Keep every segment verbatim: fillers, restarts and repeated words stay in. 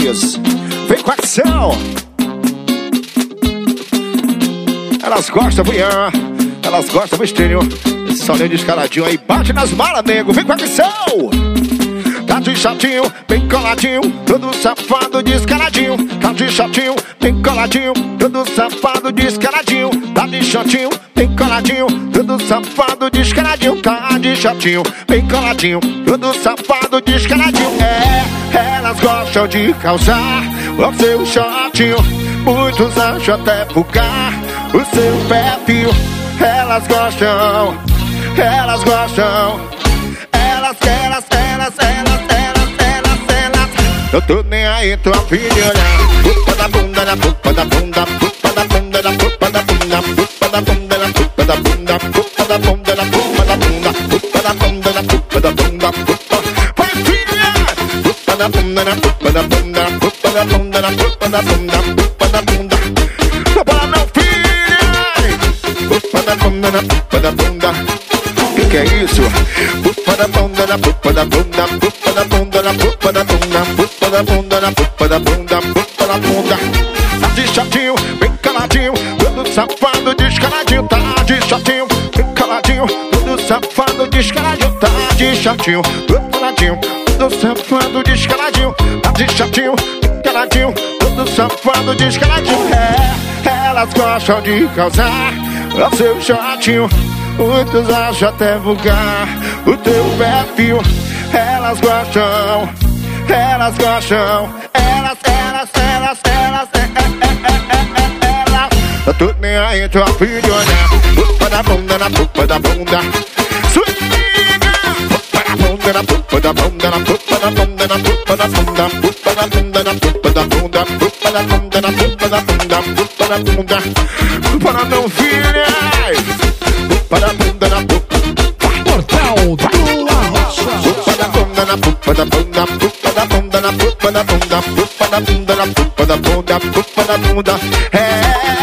Isso. Vem com a ação. Elas gostam, mulher. Elas gostam, vestinho. Esse solinho descaradinho aí. Bate nas malas, nego. Vem com a ação. Tá de chatinho, bem coladinho, todo safado descaradinho. Tá de chatinho, bem coladinho, todo safado descaradinho. Tá de chatinho, bem coladinho, todo safado descaradinho. Tá de chatinho, bem coladinho, todo safado descaradinho. É, elas gostam de causar o seu chatinho. Muitos acham até bugar o seu perfil. Elas gostam, elas gostam. Elas, elas, elas, elas, elas, elas, elas. Eu tô nem aí, tô a fim de olhar. Pupa da bunda, da pupa da bunda, pupa da bunda, da pupa da bunda, pupa da bunda, da pupa da bunda, pupa da bunda, da pupa da bunda, pupa da bunda, da pupa da bunda, pupa. Vai, filha! Pupa da bunda, da pupa da bunda, pupa da bunda, da pupa da bunda, pupa da bunda. Não para não, filha! Pupa da bunda, da pupa da bunda. Que que é isso? Pupa da bunda, da pupa da bunda, pupa da bunda, da pupa da bunda, pupa da bunda, da pupa da bunda, pupa da bunda. Tá de chatinho, bem caladinho, todo safado descaradinho. Tá de chatinho, bem caladinho, todo safado descaradinho. Tá de chatinho, todo caladinho, todo safado descaradinho. Tá de chatinho, bem caladinho, todo safado descaradinho. É, elas gostam de causar o seu chatinho. Muitos acham até vulgar o teu perfil. Elas gostam, elas gostam. Elas, elas, elas, elas, elas. Eu tô nem aí, tô a fim de olhar. Pupa da bunda, na pupa da bunda. Swinga! Pupa da bunda, na pupa da bunda, na pupa da bunda, na pupa da bunda, pupa da bunda, na pupa da bunda, pupa da bunda, na pupa da bunda, pupa da bunda. Para não, filha! Para a bunda na pupa. Portal do Arrocha. Pupa da bunda na pupa da bunda. Pupa da bunda na pupa da bunda. Pupa da bunda na pupa da bunda. Pupa da bunda. É.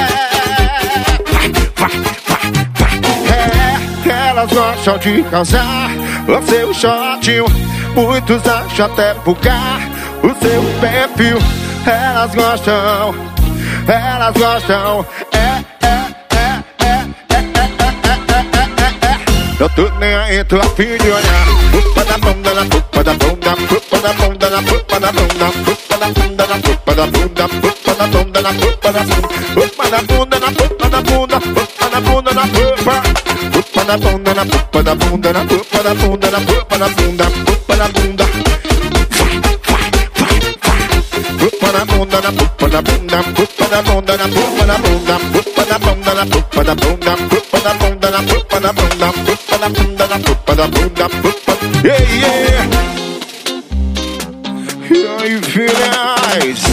Vai, vai, vai, vai. É. Elas gostam de causar o seu chatinho. Muitos acham até bugar o seu perfil. Elas gostam. Elas gostam. É, é. Eu tô nem aí, tô a fim de olhar. Pupa da bunda, na pupa da bunda, pupa da bunda, na pupa da bunda, pupa da bunda, na pupa da bunda, pupa da bunda, na pupa da bunda, pupa da bunda, na pupa da bunda, pupa da bunda, na pupa, pupa da bunda, na pupa da bunda, na pupa da bunda, na pupa da bunda, pupa da bunda. Pupa da bunda, na pupa da bunda, pupa da bunda, na pupa da bunda, pupa da bunda, na pupa da bunda, pupa da bunda, na pupa da bunda, pupa da bunda, na pupa da bunda, pupa. Yeah, yeah. E aí, filhas?